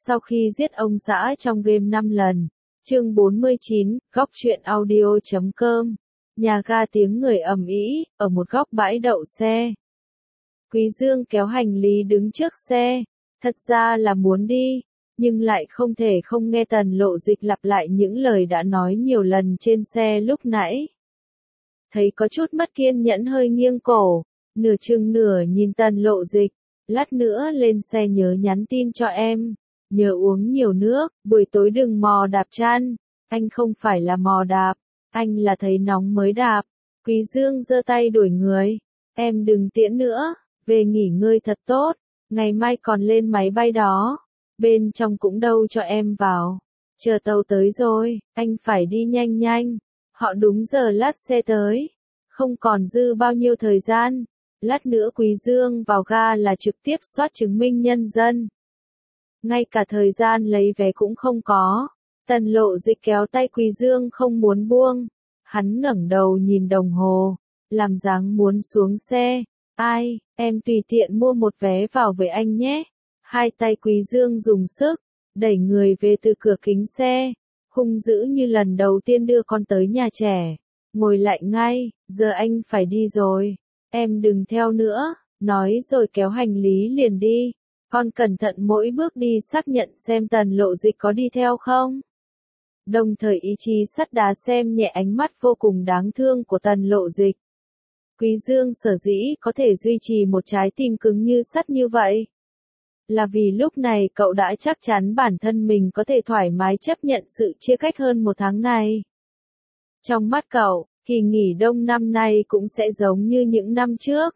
Sau khi giết ông xã trong game 5 lần. Chương 49, góc truyện audio.com. Nhà ga tiếng người ầm ĩ, ở một góc bãi đậu xe. Quý Dương kéo hành lý đứng trước xe, thật ra là muốn đi, nhưng lại không thể không nghe Tần Lộ Dịch lặp lại những lời đã nói nhiều lần trên xe lúc nãy. Thấy có chút mất kiên nhẫn hơi nghiêng cổ, nửa chừng nửa nhìn Tần Lộ Dịch, lát nữa lên xe nhớ nhắn tin cho em, nhớ uống nhiều nước, buổi tối đừng mò đạp chăn, anh không phải là mò đạp, anh là thấy nóng mới đạp. Quý Dương giơ tay đuổi người, em đừng tiễn nữa, về nghỉ ngơi thật tốt, ngày mai còn lên máy bay đó, bên trong cũng đâu cho em vào, chờ tàu tới rồi, anh phải đi nhanh nhanh, họ đúng giờ lát xe tới, không còn dư bao nhiêu thời gian, lát nữa Quý Dương vào ga là trực tiếp soát chứng minh nhân dân. Ngay cả thời gian lấy vé cũng không có, Tần Lộ Dịch kéo tay Quý Dương không muốn buông, hắn ngẩng đầu nhìn đồng hồ, làm dáng muốn xuống xe, ai, em tùy tiện mua một vé vào với anh nhé. Hai tay Quý Dương dùng sức, đẩy người về từ cửa kính xe, hung dữ như lần đầu tiên đưa con tới nhà trẻ, ngồi lại ngay, giờ anh phải đi rồi, em đừng theo nữa, nói rồi kéo hành lý liền đi, con cẩn thận mỗi bước đi xác nhận xem Tần Lộ Dịch có đi theo không. Đồng thời ý chí sắt đá xem nhẹ ánh mắt vô cùng đáng thương của Tần Lộ Dịch. Quý Dương sở dĩ có thể duy trì một trái tim cứng như sắt như vậy, là vì lúc này cậu đã chắc chắn bản thân mình có thể thoải mái chấp nhận sự chia cách hơn một tháng này. Trong mắt cậu, kỳ nghỉ đông năm nay cũng sẽ giống như những năm trước.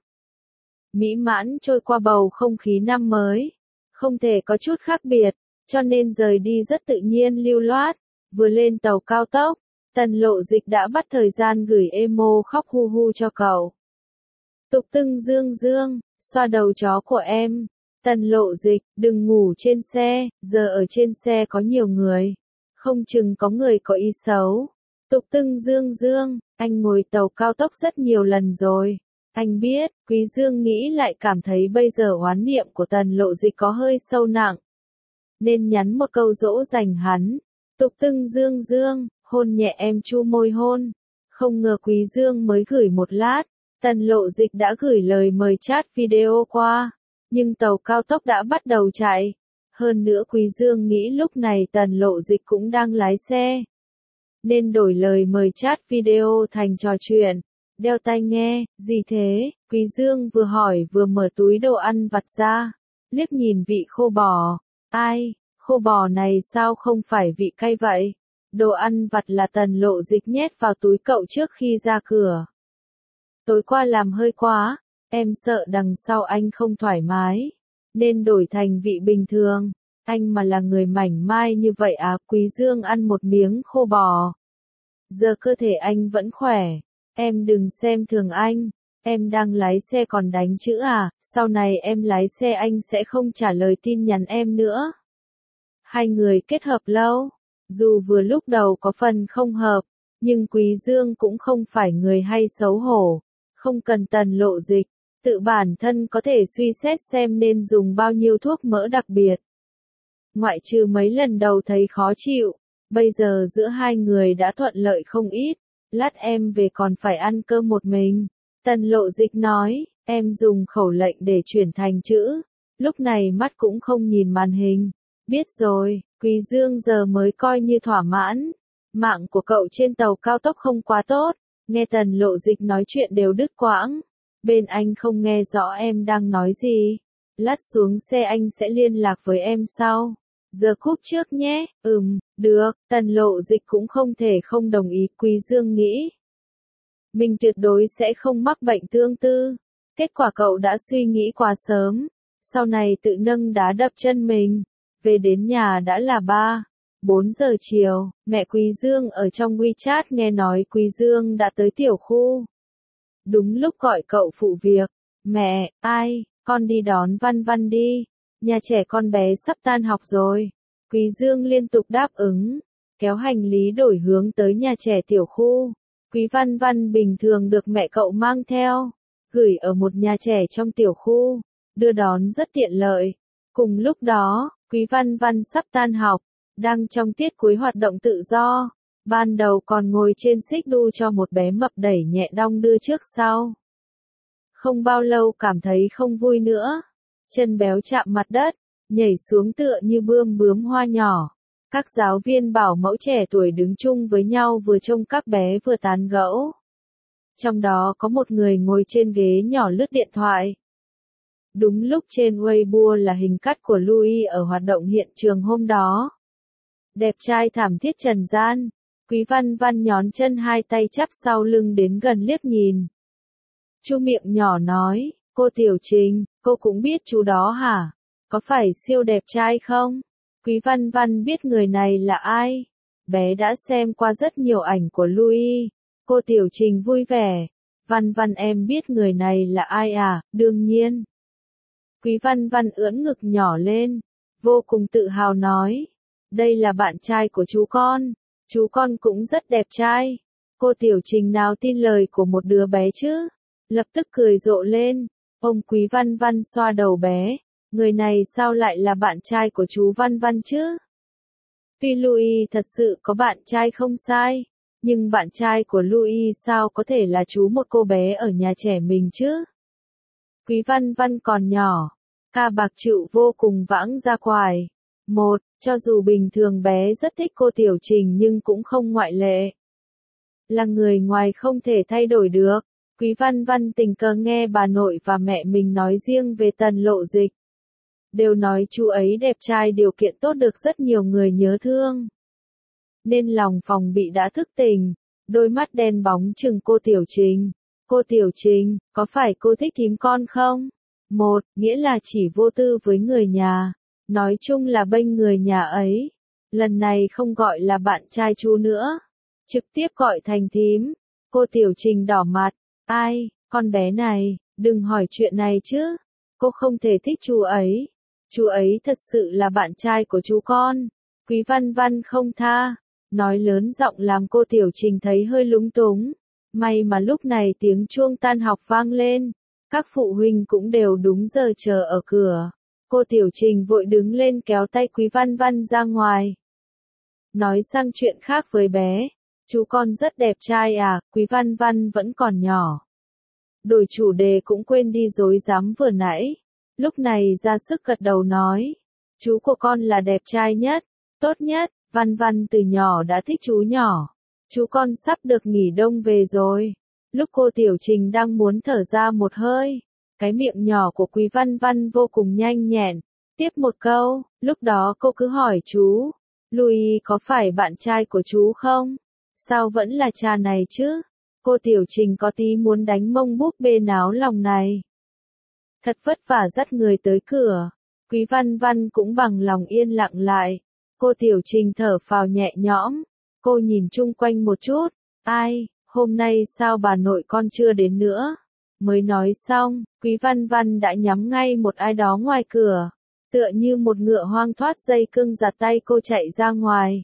Mỹ mãn trôi qua bầu không khí năm mới, không thể có chút khác biệt, cho nên rời đi rất tự nhiên lưu loát. Vừa lên tàu cao tốc, Tần Lộ Dịch đã bắt thời gian gửi emo khóc hu hu cho cậu. Tục tưng Dương Dương, xoa đầu chó của em. Tần Lộ Dịch, đừng ngủ trên xe, giờ ở trên xe có nhiều người. Không chừng có người có ý xấu. Tục tưng Dương Dương, anh ngồi tàu cao tốc rất nhiều lần rồi. Anh biết, Quý Dương nghĩ lại cảm thấy bây giờ oán niệm của Tần Lộ Dịch có hơi sâu nặng. Nên nhắn một câu dỗ dành hắn. Tục tưng Dương Dương, hôn nhẹ em chu môi hôn. Không ngờ Quý Dương mới gửi một lát, Tần Lộ Dịch đã gửi lời mời chat video qua. Nhưng tàu cao tốc đã bắt đầu chạy. Hơn nữa Quý Dương nghĩ lúc này Tần Lộ Dịch cũng đang lái xe. Nên đổi lời mời chat video thành trò chuyện. Đeo tai nghe, gì thế? Quý Dương vừa hỏi vừa mở túi đồ ăn vặt ra. Liếc nhìn vị khô bò. Ai? Khô bò này sao không phải vị cay vậy? Đồ ăn vặt là Tần Lộ Dịch nhét vào túi cậu trước khi ra cửa. Tối qua làm hơi quá, em sợ đằng sau anh không thoải mái, nên đổi thành vị bình thường. Anh mà là người mảnh mai như vậy à? Quý Dương ăn một miếng khô bò. Giờ cơ thể anh vẫn khỏe, em đừng xem thường anh. Em đang lái xe còn đánh chữ à? Sau này em lái xe anh sẽ không trả lời tin nhắn em nữa. Hai người kết hợp lâu, dù vừa lúc đầu có phần không hợp, nhưng Quý Dương cũng không phải người hay xấu hổ, không cần Tần Lộ Dịch, tự bản thân có thể suy xét xem nên dùng bao nhiêu thuốc mỡ đặc biệt. Ngoại trừ mấy lần đầu thấy khó chịu, bây giờ giữa hai người đã thuận lợi không ít, lát em về còn phải ăn cơm một mình. Tần Lộ Dịch nói, em dùng khẩu lệnh để chuyển thành chữ, lúc này mắt cũng không nhìn màn hình. Biết rồi, Quý Dương giờ mới coi như thỏa mãn. Mạng của cậu trên tàu cao tốc không quá tốt, nghe Tần Lộ Dịch nói chuyện đều đứt quãng. Bên anh không nghe rõ em đang nói gì. Lát xuống xe anh sẽ liên lạc với em sau. Giờ cúp trước nhé. Được. Tần Lộ Dịch cũng không thể không đồng ý. Quý Dương nghĩ mình tuyệt đối sẽ không mắc bệnh tương tư. Kết quả cậu đã suy nghĩ quá sớm. Sau này tự nâng đá đập chân mình. Về đến nhà đã là 3-4 giờ chiều, mẹ Quý Dương ở trong WeChat nghe nói Quý Dương đã tới tiểu khu. Đúng lúc gọi cậu phụ việc, mẹ, ai, con đi đón Văn Văn đi, nhà trẻ con bé sắp tan học rồi. Quý Dương liên tục đáp ứng, kéo hành lý đổi hướng tới nhà trẻ tiểu khu. Quý Văn Văn bình thường được mẹ cậu mang theo, gửi ở một nhà trẻ trong tiểu khu, đưa đón rất tiện lợi. Cùng lúc đó, Quý Văn Văn sắp tan học, đang trong tiết cuối hoạt động tự do. Ban đầu còn ngồi trên xích đu cho một bé mập đẩy nhẹ đong đưa trước sau. Không bao lâu cảm thấy không vui nữa. Chân béo chạm mặt đất, nhảy xuống tựa như bướm hoa nhỏ. Các giáo viên bảo mẫu trẻ tuổi đứng chung với nhau vừa trông các bé vừa tán gẫu. Trong đó có một người ngồi trên ghế nhỏ lướt điện thoại. Đúng lúc trên Weibo là hình cắt của Louis ở hoạt động hiện trường hôm đó. Đẹp trai thảm thiết trần gian. Quý Văn Văn nhón chân hai tay chắp sau lưng đến gần liếc nhìn. Chu miệng nhỏ nói, cô Tiểu Trình, cô cũng biết chú đó hả? Có phải siêu đẹp trai không? Quý Văn Văn biết người này là ai. Bé đã xem qua rất nhiều ảnh của Louis. Cô Tiểu Trình vui vẻ. Văn Văn em biết người này là ai à? Đương nhiên. Quý Văn Văn ưỡn ngực nhỏ lên. Vô cùng tự hào nói. Đây là bạn trai của chú con. Chú con cũng rất đẹp trai. Cô Tiểu Trình nào tin lời của một đứa bé chứ? Lập tức cười rộ lên. Ông Quý Văn Văn xoa đầu bé. Người này sao lại là bạn trai của chú Văn Văn chứ? Tuy Louis thật sự có bạn trai không sai. Nhưng bạn trai của Louis sao có thể là chú một cô bé ở nhà trẻ mình chứ? Quý Văn Văn còn nhỏ. Ca bạc chịu vô cùng vãng ra quài. Cho dù bình thường bé rất thích cô Tiểu Trình nhưng cũng không ngoại lệ. Là người ngoài không thể thay đổi được. Quý Văn Văn tình cờ nghe bà nội và mẹ mình nói riêng về Tần Lộ Dịch. Đều nói chú ấy đẹp trai điều kiện tốt được rất nhiều người nhớ thương. Nên lòng phòng bị đã thức tỉnh, đôi mắt đen bóng chừng cô Tiểu Trình. Cô Tiểu Trình, có phải cô thích thím con không? Nghĩa là chỉ vô tư với người nhà. Nói chung là bênh người nhà ấy. Lần này không gọi là bạn trai chú nữa. Trực tiếp gọi thành thím. Cô Tiểu Trình đỏ mặt. Ai, con bé này, đừng hỏi chuyện này chứ. Cô không thể thích chú ấy. Chú ấy thật sự là bạn trai của chú con. Quý Văn Văn không tha. Nói lớn giọng làm cô Tiểu Trình thấy hơi lúng túng. May mà lúc này tiếng chuông tan học vang lên. Các phụ huynh cũng đều đúng giờ chờ ở cửa. Cô Tiểu Trình vội đứng lên kéo tay Quý Văn Văn ra ngoài. Nói sang chuyện khác với bé. Chú con rất đẹp trai à, Quý Văn Văn vẫn còn nhỏ. Đổi chủ đề cũng quên đi dối dám vừa nãy. Lúc này ra sức gật đầu nói. Chú của con là đẹp trai nhất, tốt nhất, Văn Văn từ nhỏ đã thích chú nhỏ. Chú con sắp được nghỉ đông về rồi. Lúc cô Tiểu Trình đang muốn thở ra một hơi. Cái miệng nhỏ của Quý Văn Văn vô cùng nhanh nhẹn. Tiếp một câu, lúc đó cô cứ hỏi chú. Louis có phải bạn trai của chú không? Sao vẫn là cha này chứ? Cô Tiểu Trình có tí muốn đánh mông búp bê náo lòng này. Thật vất vả dắt người tới cửa. Quý Văn Văn cũng bằng lòng yên lặng lại. Cô Tiểu Trình thở phào nhẹ nhõm. Cô nhìn chung quanh một chút. Ai, hôm nay sao bà nội con chưa đến nữa? Mới nói xong, Quý Văn Văn đã nhắm ngay một ai đó ngoài cửa. Tựa như một ngựa hoang thoát dây cương giạt tay cô chạy ra ngoài.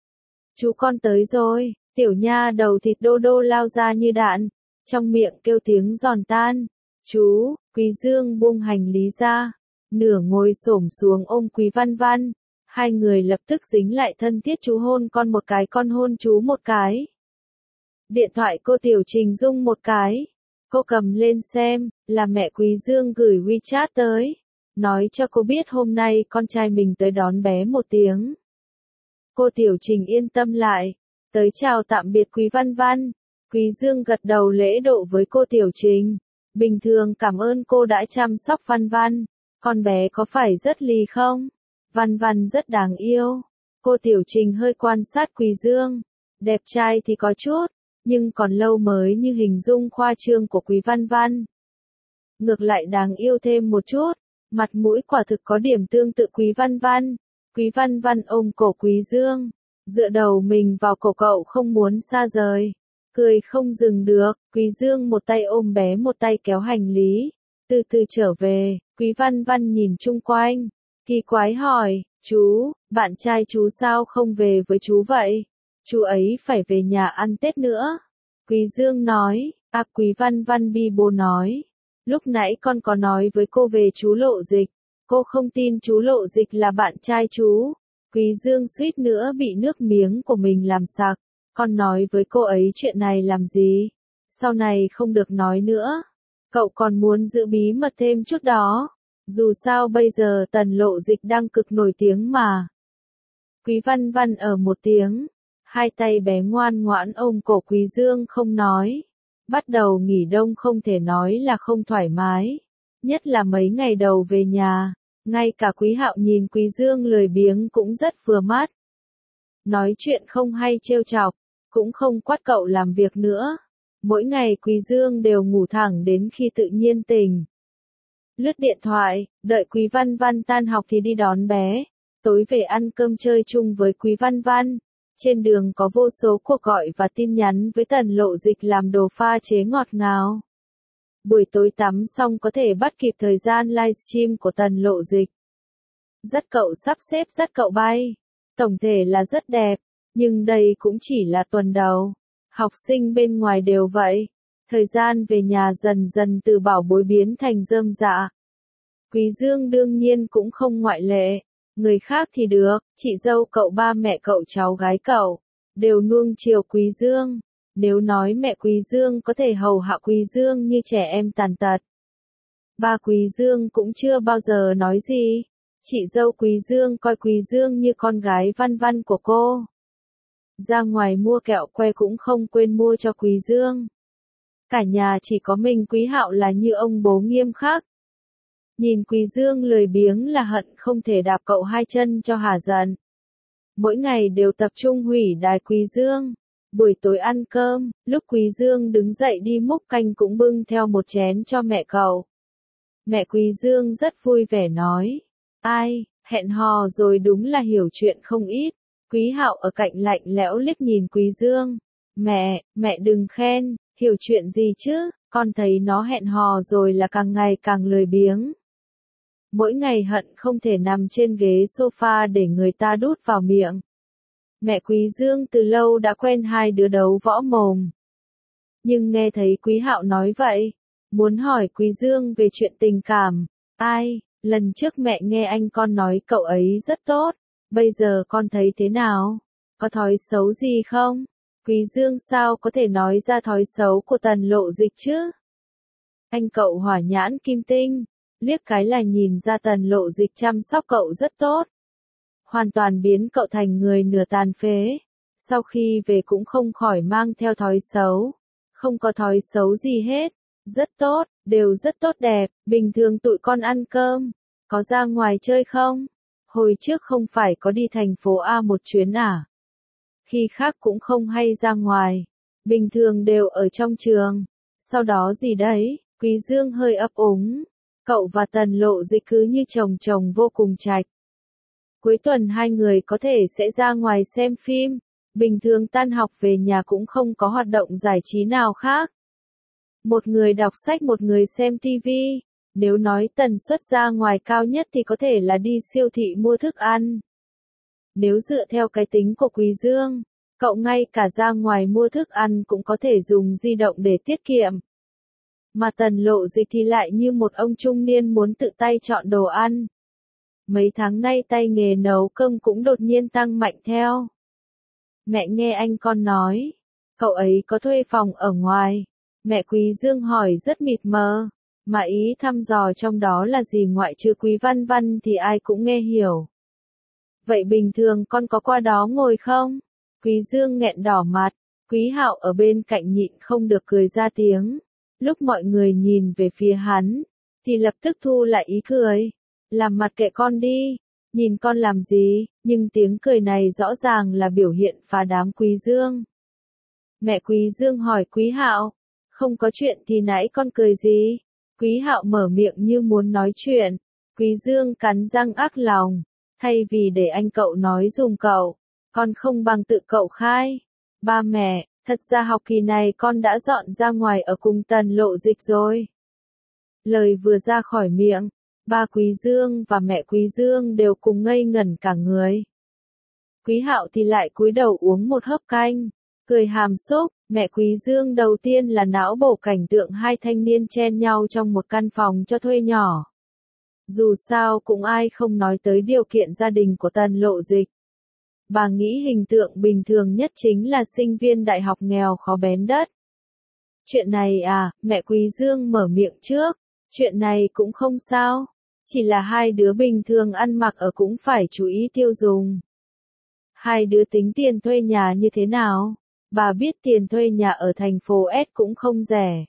Chú con tới rồi, tiểu nha đầu thịt đô đô lao ra như đạn. Trong miệng kêu tiếng giòn tan. Chú, Quý Dương buông hành lý ra. Nửa ngồi xổm xuống ôm Quý Văn Văn. Hai người lập tức dính lại thân thiết, chú hôn con một cái, con hôn chú một cái. Điện thoại cô Tiểu Trình rung một cái. Cô cầm lên xem, là mẹ Quý Dương gửi WeChat tới. Nói cho cô biết hôm nay con trai mình tới đón bé một tiếng. Cô Tiểu Trình yên tâm lại. Tới chào tạm biệt Quý Văn Văn. Quý Dương gật đầu lễ độ với cô Tiểu Trình. Bình thường cảm ơn cô đã chăm sóc Văn Văn. Con bé có phải rất lì không? Văn Văn rất đáng yêu. Cô Tiểu Trình hơi quan sát Quý Dương. Đẹp trai thì có chút, nhưng còn lâu mới như hình dung khoa trương của Quý Văn Văn. Ngược lại đáng yêu thêm một chút. Mặt mũi quả thực có điểm tương tự Quý Văn Văn. Quý Văn Văn ôm cổ Quý Dương. Dựa đầu mình vào cổ cậu không muốn xa rời. Cười không dừng được. Quý Dương một tay ôm bé một tay kéo hành lý. Từ từ trở về. Quý Văn Văn nhìn chung quanh. Kỳ quái hỏi. Chú, bạn trai chú sao không về với chú vậy? Chú ấy phải về nhà ăn Tết nữa. Quý Dương nói. Quý Văn Văn bi bô nói. Lúc nãy con có nói với cô về chú Lộ Dịch. Cô không tin chú Lộ Dịch là bạn trai chú. Quý Dương suýt nữa bị nước miếng của mình làm sặc. Con nói với cô ấy chuyện này làm gì? Sau này không được nói nữa. Cậu còn muốn giữ bí mật thêm chút đó. Dù sao bây giờ Tần Lộ Dịch đang cực nổi tiếng mà. Quý Văn Văn ở một tiếng. Hai tay bé ngoan ngoãn ôm cổ Quý Dương không nói. Bắt đầu nghỉ đông không thể nói là không thoải mái. Nhất là mấy ngày đầu về nhà. Ngay cả Quý Hạo nhìn Quý Dương lười biếng cũng rất vừa mắt. Nói chuyện không hay trêu chọc, cũng không quát cậu làm việc nữa. Mỗi ngày Quý Dương đều ngủ thẳng đến khi tự nhiên tỉnh. Lướt điện thoại, đợi Quý Văn Văn tan học thì đi đón bé. Tối về ăn cơm chơi chung với Quý Văn Văn. Trên đường có vô số cuộc gọi và tin nhắn với Tần Lộ Dịch làm đồ pha chế ngọt ngào. Buổi tối tắm xong có thể bắt kịp thời gian livestream của Tần Lộ Dịch. Dắt cậu sắp xếp dắt cậu bay. Tổng thể là rất đẹp, nhưng đây cũng chỉ là tuần đầu. Học sinh bên ngoài đều vậy. Thời gian về nhà dần dần từ bảo bối biến thành rơm rạ. Quý Dương đương nhiên cũng không ngoại lệ. Người khác thì được, chị dâu cậu, ba mẹ cậu, cháu gái cậu, đều nuông chiều Quý Dương. Nếu nói mẹ Quý Dương có thể hầu hạ Quý Dương như trẻ em tàn tật. Ba Quý Dương cũng chưa bao giờ nói gì. Chị dâu Quý Dương coi Quý Dương như con gái Văn Văn của cô. Ra ngoài mua kẹo que cũng không quên mua cho Quý Dương. Cả nhà chỉ có mình Quý Hạo là như ông bố nghiêm khắc. Nhìn Quý Dương lười biếng là hận không thể đạp cậu hai chân cho hả giận. Mỗi ngày đều tập trung hủy đài Quý Dương. Buổi tối ăn cơm, lúc Quý Dương đứng dậy đi múc canh cũng bưng theo một chén cho mẹ cậu. Mẹ Quý Dương rất vui vẻ nói. Ai, hẹn hò rồi đúng là hiểu chuyện không ít. Quý Hạo ở cạnh lạnh lẽo liếc nhìn Quý Dương. Mẹ đừng khen, hiểu chuyện gì chứ, con thấy nó hẹn hò rồi là càng ngày càng lười biếng. Mỗi ngày hận không thể nằm trên ghế sofa để người ta đút vào miệng. Mẹ Quý Dương từ lâu đã quen hai đứa đấu võ mồm. Nhưng nghe thấy Quý Hạo nói vậy, muốn hỏi Quý Dương về chuyện tình cảm. Ai, lần trước mẹ nghe anh con nói cậu ấy rất tốt, bây giờ con thấy thế nào? Có thói xấu gì không? Quý Dương sao có thể nói ra thói xấu của Tần Lộ Dịch chứ? Anh cậu hỏa nhãn kim tinh, liếc cái là nhìn ra Tần Lộ Dịch chăm sóc cậu rất tốt. Hoàn toàn biến cậu thành người nửa tàn phế. Sau khi về cũng không khỏi mang theo thói xấu. Không có thói xấu gì hết. Rất tốt, đều rất tốt đẹp. Bình thường tụi con ăn cơm. Có ra ngoài chơi không? Hồi trước không phải có đi thành phố A một chuyến à? Khi khác cũng không hay ra ngoài. Bình thường đều ở trong trường. Sau đó gì đấy? Quý Dương hơi ấp úng. Cậu và Tần Lộ Dịch cứ như chồng chồng vô cùng chạch. Cuối tuần hai người có thể sẽ ra ngoài xem phim. Bình thường tan học về nhà cũng không có hoạt động giải trí nào khác. Một người đọc sách, một người xem tivi. Nếu nói tần suất ra ngoài cao nhất thì có thể là đi siêu thị mua thức ăn. Nếu dựa theo cái tính của Quý Dương, cậu ngay cả ra ngoài mua thức ăn cũng có thể dùng di động để tiết kiệm. Mà Tần Lộ Dịch thì lại như một ông trung niên muốn tự tay chọn đồ ăn. Mấy tháng nay tay nghề nấu cơm cũng đột nhiên tăng mạnh theo. Mẹ nghe anh con nói, cậu ấy có thuê phòng ở ngoài. Mẹ Quý Dương hỏi rất mịt mờ, mà ý thăm dò trong đó là gì ngoại trừ Quý Văn Văn thì ai cũng nghe hiểu. Vậy bình thường con có qua đó ngồi không? Quý Dương nghẹn đỏ mặt, Quý Hạo ở bên cạnh nhịn không được cười ra tiếng. Lúc mọi người nhìn về phía hắn, thì lập tức thu lại ý cười. Làm mặt kệ con đi, nhìn con làm gì, nhưng tiếng cười này rõ ràng là biểu hiện phá đám Quý Dương. Mẹ Quý Dương hỏi Quý Hạo, không có chuyện thì nãy con cười gì? Quý Hạo mở miệng như muốn nói chuyện. Quý Dương cắn răng ác lòng, thay vì để anh cậu nói dùm cậu, con không bằng tự cậu khai. Ba mẹ, thật ra học kỳ này con đã dọn ra ngoài ở cùng Tần Lộ Dịch rồi. Lời vừa ra khỏi miệng, ba Quý Dương và mẹ Quý Dương đều cùng ngây ngẩn cả người. Quý Hạo thì lại cúi đầu uống một hớp canh, cười hàm xúc. Mẹ Quý Dương đầu tiên là não bổ cảnh tượng hai thanh niên chen nhau trong một căn phòng cho thuê nhỏ. Dù sao cũng ai không nói tới điều kiện gia đình của Tần Lộ Dịch. Bà nghĩ hình tượng bình thường nhất chính là sinh viên đại học nghèo khó bén đất. Chuyện này à, mẹ Quý Dương mở miệng trước, chuyện này cũng không sao, chỉ là hai đứa bình thường ăn mặc ở cũng phải chú ý tiêu dùng. Hai đứa tính tiền thuê nhà như thế nào? Bà biết tiền thuê nhà ở thành phố S cũng không rẻ.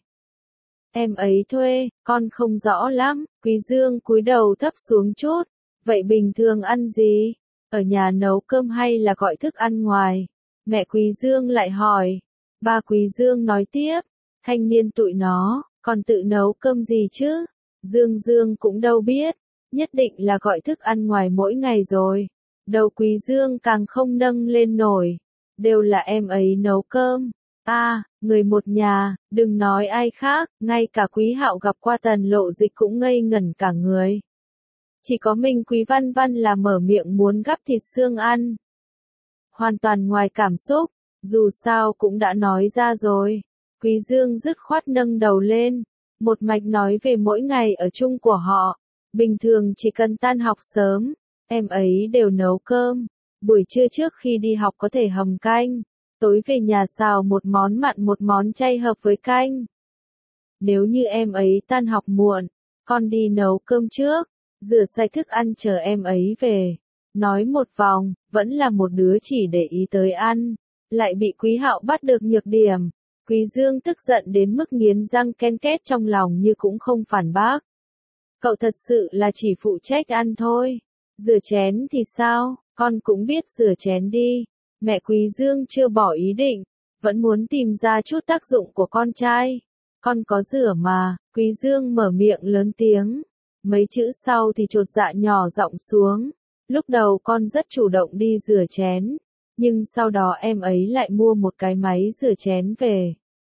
Em ấy thuê, con không rõ lắm, Quý Dương cúi đầu thấp xuống chút. Vậy bình thường ăn gì? Ở nhà nấu cơm hay là gọi thức ăn ngoài? Mẹ Quý Dương lại hỏi. Ba Quý Dương nói tiếp, thanh niên tụi nó, còn tự nấu cơm gì chứ? Dương Dương cũng đâu biết, nhất định là gọi thức ăn ngoài mỗi ngày rồi. Đầu Quý Dương càng không nâng lên nổi, đều là em ấy nấu cơm. Người một nhà, đừng nói ai khác, ngay cả Quý Hạo gặp qua Tần Lộ Dịch cũng ngây ngẩn cả người. Chỉ có mình Quý Văn Văn là mở miệng muốn gắp thịt xương ăn. Hoàn toàn ngoài cảm xúc, dù sao cũng đã nói ra rồi. Quý Dương dứt khoát nâng đầu lên, một mạch nói về mỗi ngày ở chung của họ. Bình thường chỉ cần tan học sớm, em ấy đều nấu cơm. Buổi trưa trước khi đi học có thể hầm canh. Tối về nhà xào một món mặn một món chay hợp với canh. Nếu như em ấy tan học muộn, con đi nấu cơm trước, rửa sạch thức ăn chờ em ấy về. Nói một vòng, vẫn là một đứa chỉ để ý tới ăn, lại bị Quý Hạo bắt được nhược điểm. Quý Dương tức giận đến mức nghiến răng ken két trong lòng như cũng không phản bác. Cậu thật sự là chỉ phụ trách ăn thôi. Rửa chén thì sao, con cũng biết rửa chén đi. Mẹ Quý Dương chưa bỏ ý định, vẫn muốn tìm ra chút tác dụng của con trai. Con có rửa mà, Quý Dương mở miệng lớn tiếng. Mấy chữ sau thì chột dạ nhỏ giọng xuống. Lúc đầu con rất chủ động đi rửa chén, nhưng sau đó em ấy lại mua một cái máy rửa chén về.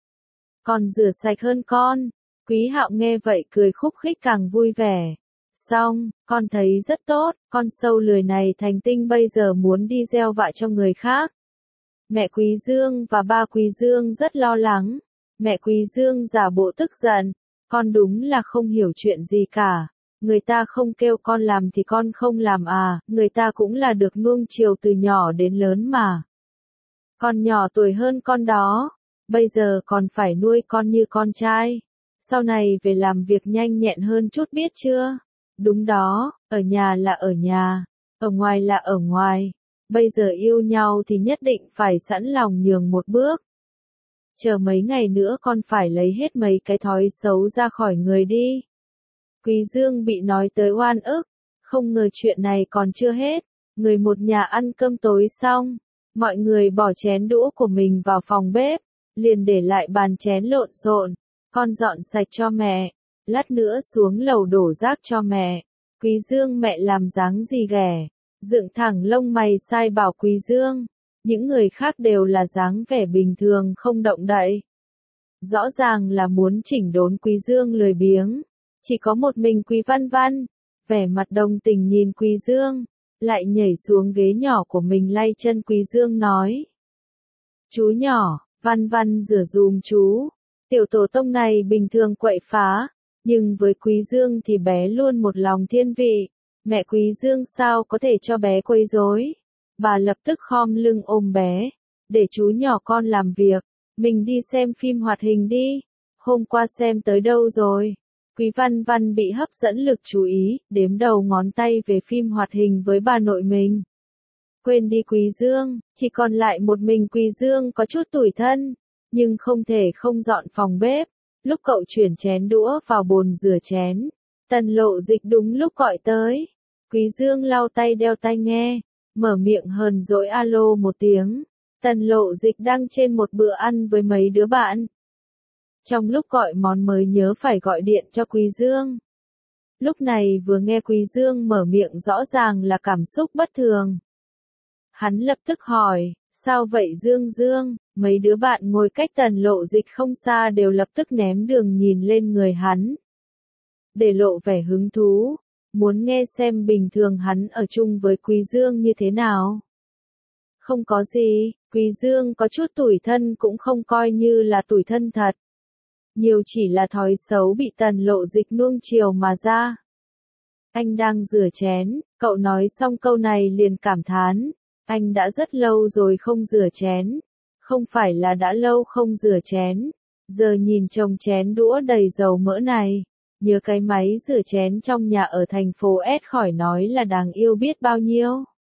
Con rửa sạch hơn con. Quý Hạo nghe vậy cười khúc khích càng vui vẻ. Xong, con thấy rất tốt, con sâu lười này thành tinh bây giờ muốn đi gieo vạ cho người khác. Mẹ Quý Dương và ba Quý Dương rất lo lắng. Mẹ Quý Dương giả bộ tức giận. Con đúng là không hiểu chuyện gì cả. Người ta không kêu con làm thì con không làm à, người ta cũng là được nuông chiều từ nhỏ đến lớn mà. Con nhỏ tuổi hơn con đó, bây giờ còn phải nuôi con như con trai. Sau này về làm việc nhanh nhẹn hơn chút biết chưa? Đúng đó, ở nhà là ở nhà, ở ngoài là ở ngoài. Bây giờ yêu nhau thì nhất định phải sẵn lòng nhường một bước. Chờ mấy ngày nữa con phải lấy hết mấy cái thói xấu ra khỏi người đi. Quý Dương bị nói tới oan ức, không ngờ chuyện này còn chưa hết. Người một nhà ăn cơm tối xong, mọi người bỏ chén đũa của mình vào phòng bếp, liền để lại bàn chén lộn xộn. Con dọn sạch cho mẹ, lát nữa xuống lầu đổ rác cho mẹ. Quý Dương mẹ làm dáng gì ghẻ, dựng thẳng lông mày sai bảo Quý Dương. Những người khác đều là dáng vẻ bình thường không động đậy. Rõ ràng là muốn chỉnh đốn Quý Dương lười biếng. Chỉ có một mình Quý Văn Văn, vẻ mặt đồng tình nhìn Quý Dương, lại nhảy xuống ghế nhỏ của mình lay chân Quý Dương nói. Chú nhỏ, Văn Văn rửa dùm chú. Tiểu tổ tông này bình thường quậy phá, nhưng với Quý Dương thì bé luôn một lòng thiên vị. Mẹ Quý Dương sao có thể cho bé quấy rối? Bà lập tức khom lưng ôm bé, để chú nhỏ con làm việc, mình đi xem phim hoạt hình đi. Hôm qua xem tới đâu rồi? Quý Văn Văn bị hấp dẫn lực chú ý, đếm đầu ngón tay về phim hoạt hình với bà nội mình. Quên đi Quý Dương, chỉ còn lại một mình Quý Dương có chút tủi thân, nhưng không thể không dọn phòng bếp. Lúc cậu chuyển chén đũa vào bồn rửa chén, Tần Lộ Dịch đúng lúc gọi tới. Quý Dương lau tay đeo tai nghe, mở miệng hờn dỗi alo một tiếng. Tần Lộ Dịch đang trên một bữa ăn với mấy đứa bạn. Trong lúc gọi món mới nhớ phải gọi điện cho Quý Dương. Lúc này vừa nghe Quý Dương mở miệng rõ ràng là cảm xúc bất thường. Hắn lập tức hỏi, sao vậy Dương Dương? Mấy đứa bạn ngồi cách Tần Lộ Dịch không xa đều lập tức ném đường nhìn lên người hắn. Để lộ vẻ hứng thú, muốn nghe xem bình thường hắn ở chung với Quý Dương như thế nào. Không có gì, Quý Dương có chút tủi thân cũng không coi như là tủi thân thật. Nhiều chỉ là thói xấu bị Tần Lộ Dịch nuông chiều mà ra. Anh đang rửa chén, cậu nói xong câu này liền cảm thán. Anh đã rất lâu rồi không rửa chén. Không phải là đã lâu không rửa chén. Giờ nhìn chồng chén đũa đầy dầu mỡ này. Nhớ cái máy rửa chén trong nhà ở thành phố S khỏi nói là đáng yêu biết bao nhiêu.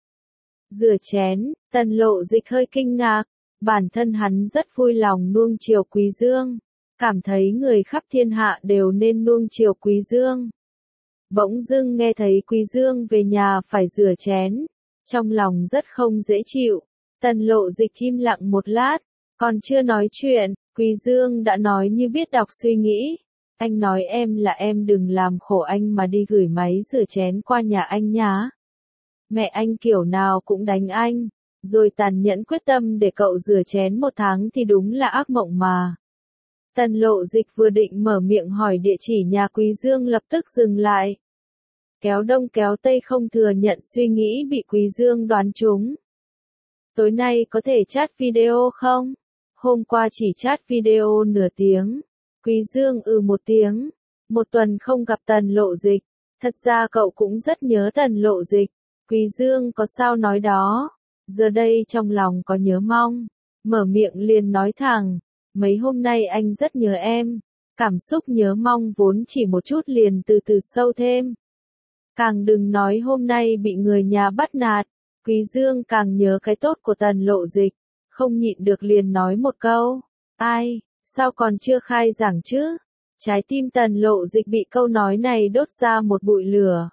Rửa chén, Tần Lộ Dịch hơi kinh ngạc. Bản thân hắn rất vui lòng nuông chiều Quý Dương. Cảm thấy người khắp thiên hạ đều nên nuông chiều Quý Dương. Bỗng dưng nghe thấy Quý Dương về nhà phải rửa chén. Trong lòng rất không dễ chịu. Tần Lộ Dịch im lặng một lát. Còn chưa nói chuyện, Quý Dương đã nói như biết đọc suy nghĩ. Anh nói em là em đừng làm khổ anh mà đi gửi máy rửa chén qua nhà anh nhá. Mẹ anh kiểu nào cũng đánh anh. Rồi tàn nhẫn quyết tâm để cậu rửa chén 1 tháng thì đúng là ác mộng mà. Tần Lộ Dịch vừa định mở miệng hỏi địa chỉ nhà Quý Dương lập tức dừng lại. Kéo đông kéo tây không thừa nhận suy nghĩ bị Quý Dương đoán trúng. Tối nay có thể chat video không? Hôm qua chỉ chat video nửa tiếng. Quý Dương một tiếng. 1 tuần không gặp Tần Lộ Dịch. Thật ra cậu cũng rất nhớ Tần Lộ Dịch. Quý Dương có sao nói đó. Giờ đây trong lòng có nhớ mong. Mở miệng liền nói thẳng. Mấy hôm nay anh rất nhớ em. Cảm xúc nhớ mong vốn chỉ một chút liền từ từ sâu thêm. Càng đừng nói hôm nay bị người nhà bắt nạt. Quý Dương càng nhớ cái tốt của Tần Lộ Dịch. Không nhịn được liền nói một câu. Ai, sao còn chưa khai giảng chứ? Trái tim Tần Lộ Dịch bị câu nói này đốt ra một bụi lửa.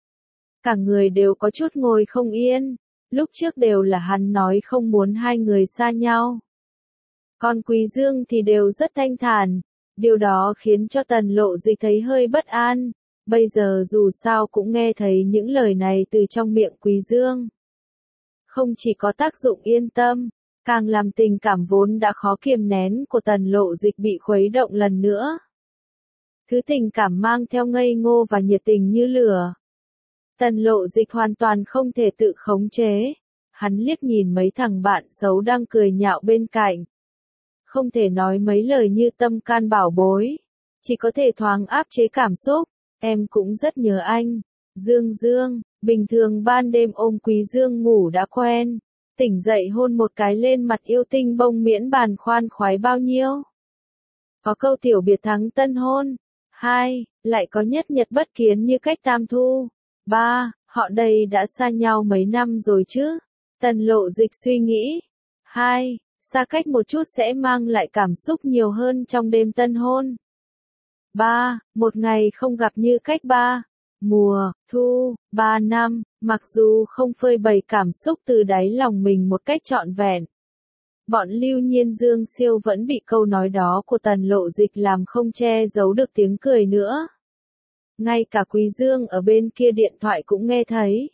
Cả người đều có chút ngồi không yên. Lúc trước đều là hắn nói không muốn hai người xa nhau. Còn Quý Dương thì đều rất thanh thản. Điều đó khiến cho Tần Lộ Dịch thấy hơi bất an. Bây giờ dù sao cũng nghe thấy những lời này từ trong miệng Quý Dương. Không chỉ có tác dụng yên tâm, càng làm tình cảm vốn đã khó kiềm nén của Tần Lộ Dịch bị khuấy động lần nữa. Thứ tình cảm mang theo ngây ngô và nhiệt tình như lửa. Tần Lộ Dịch hoàn toàn không thể tự khống chế. Hắn liếc nhìn mấy thằng bạn xấu đang cười nhạo bên cạnh. Không thể nói mấy lời như tâm can bảo bối. Chỉ có thể thoáng áp chế cảm xúc. Em cũng rất nhớ anh. Dương, bình thường ban đêm ôm Quý Dương ngủ đã quen. Tỉnh dậy hôn một cái lên mặt yêu tinh bông miễn bàn khoan khoái bao nhiêu. Có câu tiểu biệt thắng tân hôn. 2. Lại có nhất nhật bất kiến như cách tam thu. 3. Họ đây đã xa nhau mấy năm rồi chứ. Tần Lộ Dịch suy nghĩ. 2. Xa cách một chút sẽ mang lại cảm xúc nhiều hơn trong đêm tân hôn. 3. Một ngày không gặp như cách 3. Mùa, thu, 3 năm, mặc dù không phơi bày cảm xúc từ đáy lòng mình một cách trọn vẹn. Bọn Lưu Nhiên Dương Siêu vẫn bị câu nói đó của Tần Lộ Dịch làm không che giấu được tiếng cười nữa. Ngay cả Quý Dương ở bên kia điện thoại cũng nghe thấy.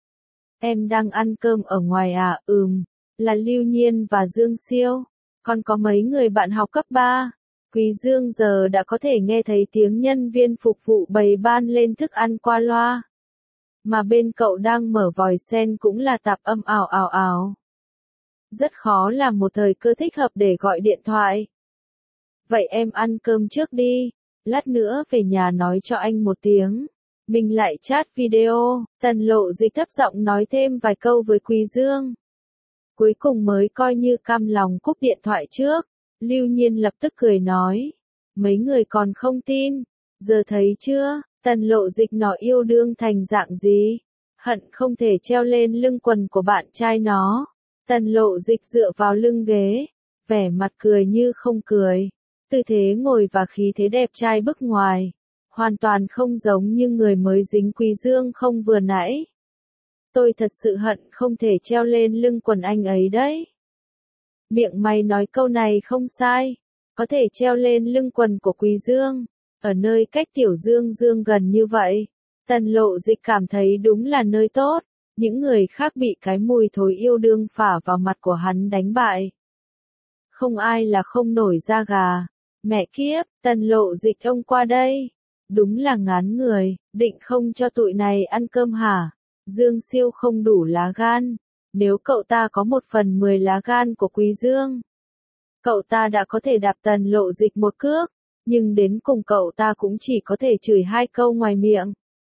Em đang ăn cơm ở ngoài à? Là Lưu Nhiên và Dương Siêu. Còn có mấy người bạn học cấp 3. Quý Dương giờ đã có thể nghe thấy tiếng nhân viên phục vụ bày ban lên thức ăn qua loa. Mà bên cậu đang mở vòi sen cũng là tạp âm ảo ảo ảo. Rất khó làm một thời cơ thích hợp để gọi điện thoại. Vậy em ăn cơm trước đi, lát nữa về nhà nói cho anh một tiếng. Mình lại chat video, Tần Lộ Dịch thấp giọng nói thêm vài câu với Quý Dương. Cuối cùng mới coi như cam lòng cúp điện thoại trước. Lưu Nhiên lập tức cười nói. Mấy người còn không tin. Giờ thấy chưa, Tần Lộ Dịch nó yêu đương thành dạng gì. Hận không thể treo lên lưng quần của bạn trai nó. Tần Lộ Dịch dựa vào lưng ghế. Vẻ mặt cười như không cười. Tư thế ngồi và khí thế đẹp trai bức ngoài. Hoàn toàn không giống như người mới dính Quý Dương không vừa nãy. Tôi thật sự hận không thể treo lên lưng quần anh ấy đấy. Miệng mày nói câu này không sai. Có thể treo lên lưng quần của Quý Dương. Ở nơi cách Tiểu Dương Dương gần như vậy. Tần Lộ Dịch cảm thấy đúng là nơi tốt. Những người khác bị cái mùi thối yêu đương phả vào mặt của hắn đánh bại. Không ai là không nổi da gà. Mẹ kiếp, Tần Lộ Dịch ông qua đây. Đúng là ngán người, định không cho tụi này ăn cơm hả? Dương Siêu không đủ lá gan. Nếu cậu ta có 1/10 lá gan của Quý Dương, cậu ta đã có thể đạp Tần Lộ Dịch một cước, nhưng đến cùng cậu ta cũng chỉ có thể chửi 2 câu ngoài miệng.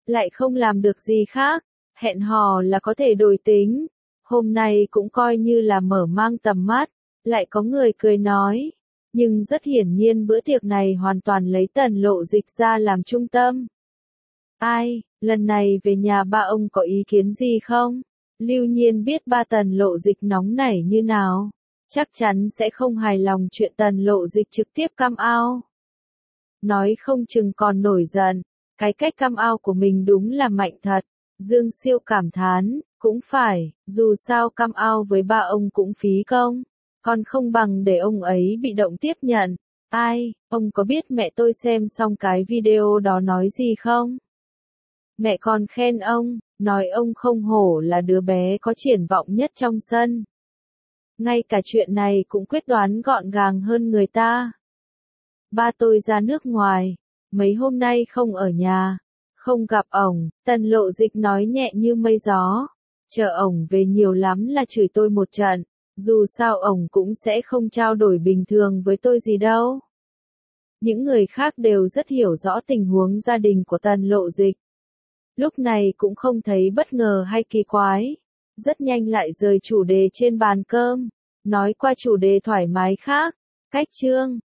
lại không làm được gì khác, hẹn hò là có thể đổi tính. Hôm nay cũng coi như là mở mang tầm mắt, lại có người cười nói. Nhưng rất hiển nhiên bữa tiệc này hoàn toàn lấy Tần Lộ Dịch ra làm trung tâm. Ai, lần này về nhà ba ông có ý kiến gì không? Lưu Nhiên biết ba Tần Lộ Dịch nóng nảy như nào. Chắc chắn sẽ không hài lòng chuyện Tần Lộ Dịch trực tiếp cam ao. Nói không chừng còn nổi giận. Cái cách cam ao của mình đúng là mạnh thật. Dương Siêu cảm thán, cũng phải, dù sao cam ao với ba ông cũng phí công. Còn không bằng để ông ấy bị động tiếp nhận. Ai, ông có biết mẹ tôi xem xong cái video đó nói gì không? Mẹ còn khen ông, nói ông không hổ là đứa bé có triển vọng nhất trong sân. Ngay cả chuyện này cũng quyết đoán gọn gàng hơn người ta. Ba tôi ra nước ngoài, mấy hôm nay không ở nhà, không gặp ổng, Tần Lộ Dịch nói nhẹ như mây gió. Chờ ổng về nhiều lắm là chửi tôi một trận, dù sao ổng cũng sẽ không trao đổi bình thường với tôi gì đâu. Những người khác đều rất hiểu rõ tình huống gia đình của Tần Lộ Dịch. Lúc này cũng không thấy bất ngờ hay kỳ quái. Rất nhanh lại rời chủ đề trên bàn cơm, nói qua chủ đề thoải mái khác. Cách chương